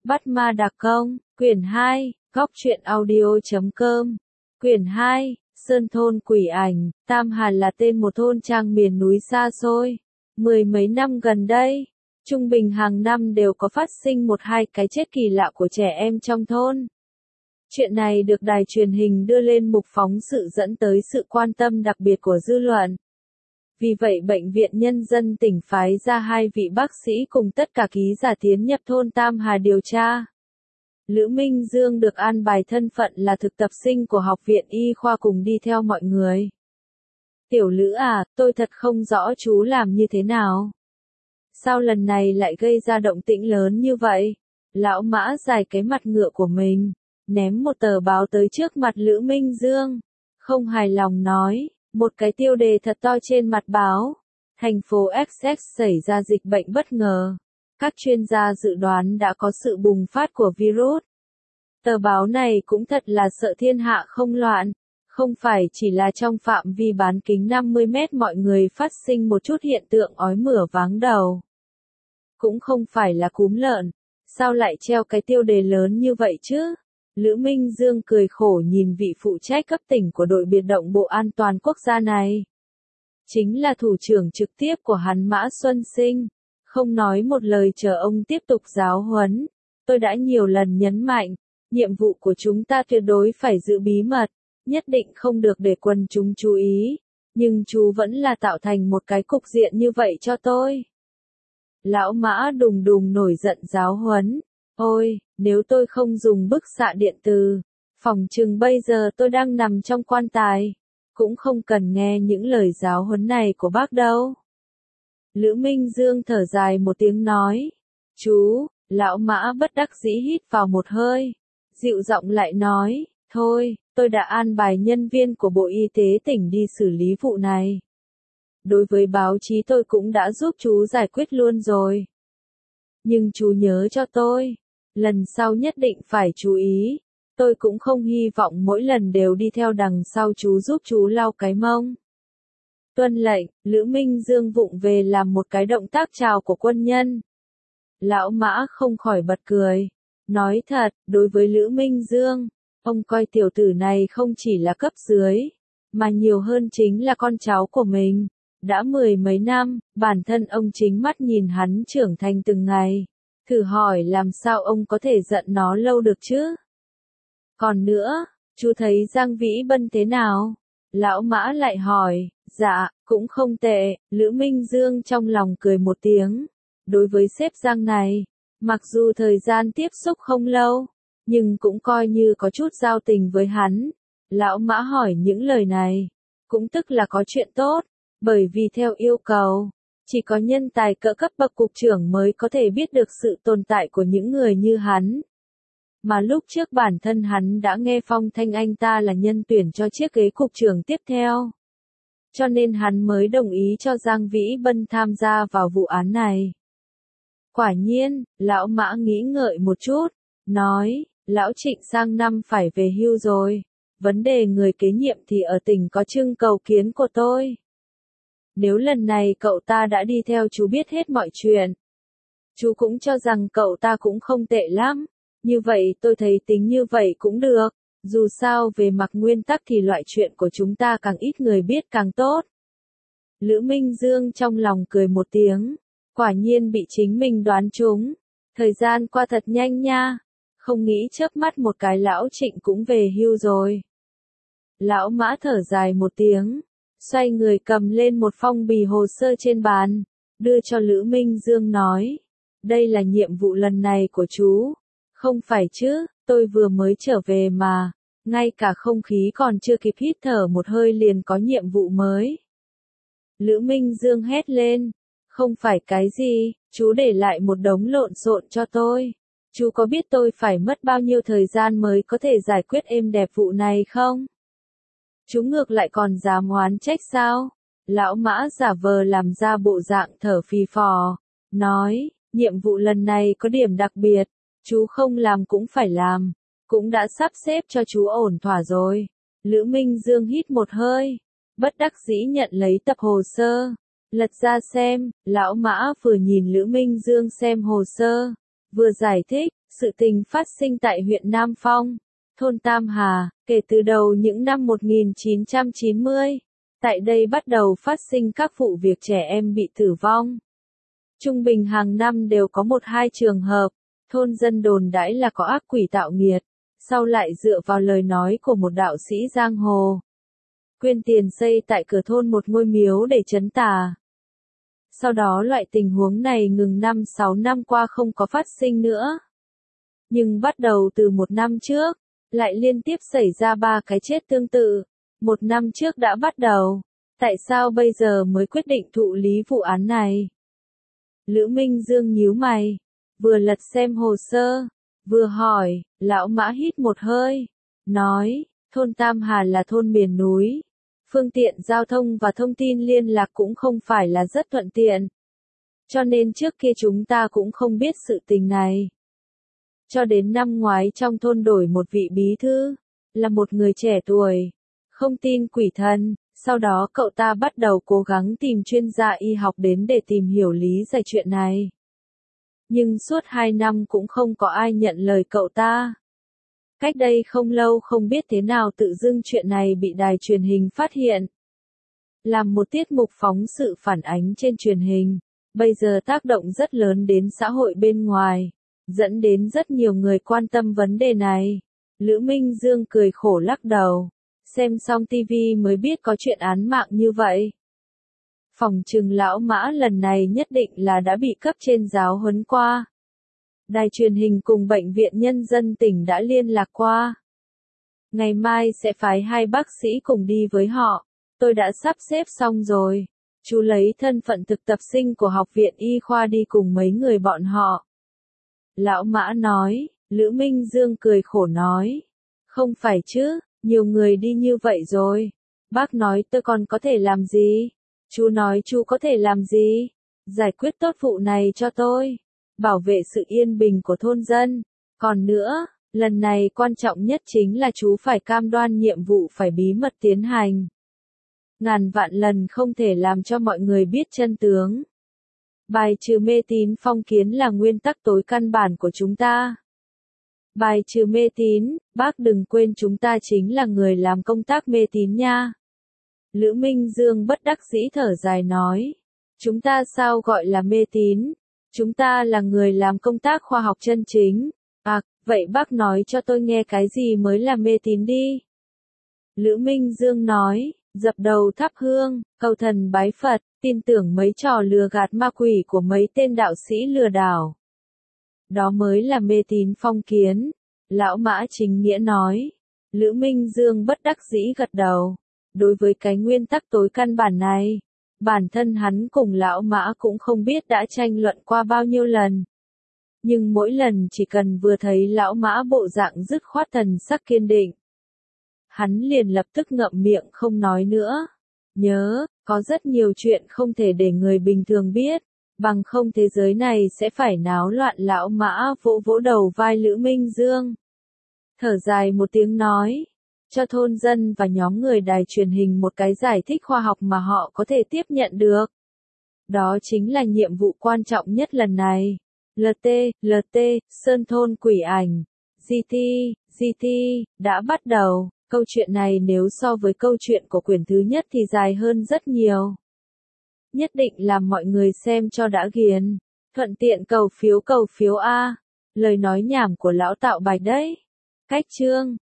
Bắt ma đặc công, quyển 2, góc truyện audio.com, quyển 2, Sơn thôn quỷ ảnh. Tam Hàn là tên một thôn trang miền núi xa xôi. Mười mấy năm gần đây, trung bình hàng năm đều có phát sinh một hai cái chết kỳ lạ của trẻ em trong thôn. Chuyện này được đài truyền hình đưa lên mục phóng sự dẫn tới sự quan tâm đặc biệt của dư luận. Vì vậy Bệnh viện Nhân dân tỉnh phái ra 2 vị bác sĩ cùng tất cả ký giả tiến nhập thôn Tam Hà điều tra. Lữ Minh Dương được an bài thân phận là thực tập sinh của Học viện Y khoa cùng đi theo mọi người. Tiểu Lữ à, tôi thật không rõ chú làm như thế nào. Sao lần này lại gây ra động tĩnh lớn như vậy? Lão Mã dài cái mặt ngựa của mình, ném một tờ báo tới trước mặt Lữ Minh Dương. Không hài lòng nói, một cái tiêu đề thật to trên mặt báo. Thành phố XX xảy ra dịch bệnh bất ngờ. Các chuyên gia dự đoán đã có sự bùng phát của virus. Tờ báo này cũng thật là sợ thiên hạ không loạn. Không phải chỉ là trong phạm vi bán kính 50 mét mọi người phát sinh một chút hiện tượng ói mửa váng đầu. Cũng không phải là cúm lợn. Sao lại treo cái tiêu đề lớn như vậy chứ? Lữ Minh Dương cười khổ nhìn vị phụ trách cấp tỉnh của đội biệt động Bộ An toàn Quốc gia này. Chính là thủ trưởng trực tiếp của hắn Mã Xuân Sinh. Không nói một lời chờ ông tiếp tục giáo huấn. Tôi đã nhiều lần nhấn mạnh, nhiệm vụ của chúng ta tuyệt đối phải giữ bí mật, nhất định không được để quần chúng chú ý. Nhưng chú vẫn là tạo thành một cái cục diện như vậy cho tôi. Lão Mã đùng đùng nổi giận giáo huấn. Ôi, nếu tôi không dùng bức xạ điện từ, phỏng chừng bây giờ tôi đang nằm trong quan tài. Cũng không cần nghe những lời giáo huấn này của bác đâu. Lữ Minh Dương thở dài một tiếng nói. Chú, lão Mã bất đắc dĩ hít vào một hơi. Dịu giọng lại nói, thôi, tôi đã an bài nhân viên của Bộ Y tế tỉnh đi xử lý vụ này. Đối với báo chí tôi cũng đã giúp chú giải quyết luôn rồi. Nhưng chú nhớ cho tôi, lần sau nhất định phải chú ý. Tôi cũng không hy vọng mỗi lần đều đi theo đằng sau chú giúp chú lau cái mông. Tuân lệnh, Lữ Minh Dương vụng về làm một cái động tác chào của quân nhân. Lão Mã không khỏi bật cười. Nói thật, đối với Lữ Minh Dương, ông coi tiểu tử này không chỉ là cấp dưới, mà nhiều hơn chính là con cháu của mình. Đã mười mấy năm, bản thân ông chính mắt nhìn hắn trưởng thành từng ngày. Thử hỏi làm sao ông có thể giận nó lâu được chứ? Còn nữa, chú thấy Giang Vĩ Bân thế nào? Lão Mã lại hỏi, dạ, cũng không tệ. Lữ Minh Dương trong lòng cười một tiếng. Đối với sếp Giang này, mặc dù thời gian tiếp xúc không lâu, nhưng cũng coi như có chút giao tình với hắn. Lão Mã hỏi những lời này, cũng tức là có chuyện tốt, bởi vì theo yêu cầu, chỉ có nhân tài cỡ cấp bậc cục trưởng mới có thể biết được sự tồn tại của những người như hắn. Mà lúc trước bản thân hắn đã nghe phong thanh anh ta là nhân tuyển cho chiếc ghế cục trưởng tiếp theo. Cho nên hắn mới đồng ý cho Giang Vĩ Bân tham gia vào vụ án này. Quả nhiên, lão Mã nghĩ ngợi một chút, nói, lão Trịnh sang năm phải về hưu rồi. Vấn đề người kế nhiệm thì ở tỉnh có trưng cầu kiến của tôi. Nếu lần này cậu ta đã đi theo chú biết hết mọi chuyện, chú cũng cho rằng cậu ta cũng không tệ lắm. Như vậy tôi thấy tính như vậy cũng được. Dù sao về mặt nguyên tắc thì loại chuyện của chúng ta càng ít người biết càng tốt. Lữ Minh Dương trong lòng cười một tiếng. Quả nhiên bị chính mình đoán trúng. Thời gian qua thật nhanh nha. Không nghĩ chớp mắt một cái lão Trịnh cũng về hưu rồi. Lão Mã thở dài một tiếng. Xoay người cầm lên một phong bì hồ sơ trên bàn. Đưa cho Lữ Minh Dương nói. Đây là nhiệm vụ lần này của chú. Không phải chứ, tôi vừa mới trở về mà. Ngay cả không khí còn chưa kịp hít thở một hơi liền có nhiệm vụ mới. Lữ Minh Dương hét lên. Không phải cái gì, chú để lại một đống lộn xộn cho tôi. Chú có biết tôi phải mất bao nhiêu thời gian mới có thể giải quyết êm đẹp vụ này không? Chú ngược lại còn dám oán trách sao? Lão Mã giả vờ làm ra bộ dạng thở phì phò. Nói, nhiệm vụ lần này có điểm đặc biệt. Chú không làm cũng phải làm. Cũng đã sắp xếp cho chú ổn thỏa rồi. Lữ Minh Dương hít một hơi. Bất đắc dĩ nhận lấy tập hồ sơ. Lật ra xem, lão Mã vừa nhìn Lữ Minh Dương xem hồ sơ. Vừa giải thích, Sự tình phát sinh tại huyện Nam Phong, thôn Tam Hà, kể từ đầu những năm 1990, tại đây bắt đầu phát sinh các vụ việc trẻ em bị tử vong. Trung bình hàng năm đều có 1-2 trường hợp, thôn dân đồn đãi là có ác quỷ tạo nghiệt, sau lại dựa vào lời nói của một đạo sĩ giang hồ, quyên tiền xây tại cửa thôn một ngôi miếu để trấn tà. Sau đó loại tình huống này ngừng 5-6 năm qua không có phát sinh nữa. Nhưng bắt đầu từ 1 năm trước, lại liên tiếp xảy ra 3 cái chết tương tự. 1 năm trước đã bắt đầu, tại sao bây giờ mới quyết định thụ lý vụ án này? Lữ Minh Dương nhíu mày, vừa lật xem hồ sơ, vừa hỏi. Lão Mã hít một hơi, nói, thôn Tam Hà là thôn miền núi, phương tiện giao thông và thông tin liên lạc cũng không phải là rất thuận tiện. Cho nên trước kia chúng ta cũng không biết sự tình này. Cho đến năm ngoái trong thôn đổi một vị bí thư, là một người trẻ tuổi, không tin quỷ thần, sau đó cậu ta bắt đầu cố gắng tìm chuyên gia y học đến để tìm hiểu lý giải chuyện này. Nhưng suốt 2 năm cũng không có ai nhận lời cậu ta. Cách đây không lâu không biết thế nào tự dưng chuyện này bị đài truyền hình phát hiện. Làm một tiết mục phóng sự phản ánh trên truyền hình, bây giờ tác động rất lớn đến xã hội bên ngoài, dẫn đến rất nhiều người quan tâm vấn đề này. Lữ Minh Dương cười khổ lắc đầu, xem xong tivi mới biết có chuyện án mạng như vậy. Phỏng chừng lão Mã lần này nhất định là đã bị cấp trên giáo huấn qua. Đài truyền hình cùng bệnh viện nhân dân tỉnh đã liên lạc qua. Ngày mai sẽ phái 2 bác sĩ cùng đi với họ. Tôi đã sắp xếp xong rồi. Chú lấy thân phận thực tập sinh của học viện y khoa đi cùng mấy người bọn họ. Lão Mã nói. Lữ Minh Dương cười khổ nói. Không phải chứ, nhiều người đi như vậy rồi. Bác nói tôi còn có thể làm gì? Chú nói chú có thể làm gì? Giải quyết tốt vụ này cho tôi. Bảo vệ sự yên bình của thôn dân. Còn nữa, lần này quan trọng nhất chính là chú phải cam đoan nhiệm vụ phải bí mật tiến hành. Ngàn vạn lần không thể làm cho mọi người biết chân tướng. Bài trừ mê tín phong kiến là nguyên tắc tối căn bản của chúng ta. Bài trừ mê tín, bác đừng quên chúng ta chính là người làm công tác mê tín nha. Lữ Minh Dương bất đắc dĩ thở dài nói. Chúng ta sao gọi là mê tín? Chúng ta là người làm công tác khoa học chân chính. À, vậy bác nói cho tôi nghe cái gì mới là mê tín đi. Lữ Minh Dương nói, dập đầu thắp hương, cầu thần bái Phật, tin tưởng mấy trò lừa gạt ma quỷ của mấy tên đạo sĩ lừa đảo. Đó mới là mê tín phong kiến. Lão Mã chính nghĩa nói. Lữ Minh Dương bất đắc dĩ gật đầu. Đối với cái nguyên tắc tối căn bản này, bản thân hắn cùng lão Mã cũng không biết đã tranh luận qua bao nhiêu lần. Nhưng mỗi lần chỉ cần vừa thấy lão Mã bộ dạng dứt khoát thần sắc kiên định, hắn liền lập tức ngậm miệng không nói nữa. Nhớ, có rất nhiều chuyện không thể để người bình thường biết, bằng không thế giới này sẽ phải náo loạn. Lão Mã vỗ vỗ đầu vai Lữ Minh Dương. Thở dài một tiếng nói. Cho thôn dân và nhóm người đài truyền hình một cái giải thích khoa học mà họ có thể tiếp nhận được. Đó chính là nhiệm vụ quan trọng nhất lần này. LT, Sơn thôn quỷ ảnh, GT, đã bắt đầu. Câu chuyện này nếu so với câu chuyện của quyển thứ nhất thì dài hơn rất nhiều. Nhất định làm mọi người xem cho đã ghiền. Thuận tiện cầu phiếu A. Lời nói nhảm của lão Tạo Bạch đấy. Cách chương.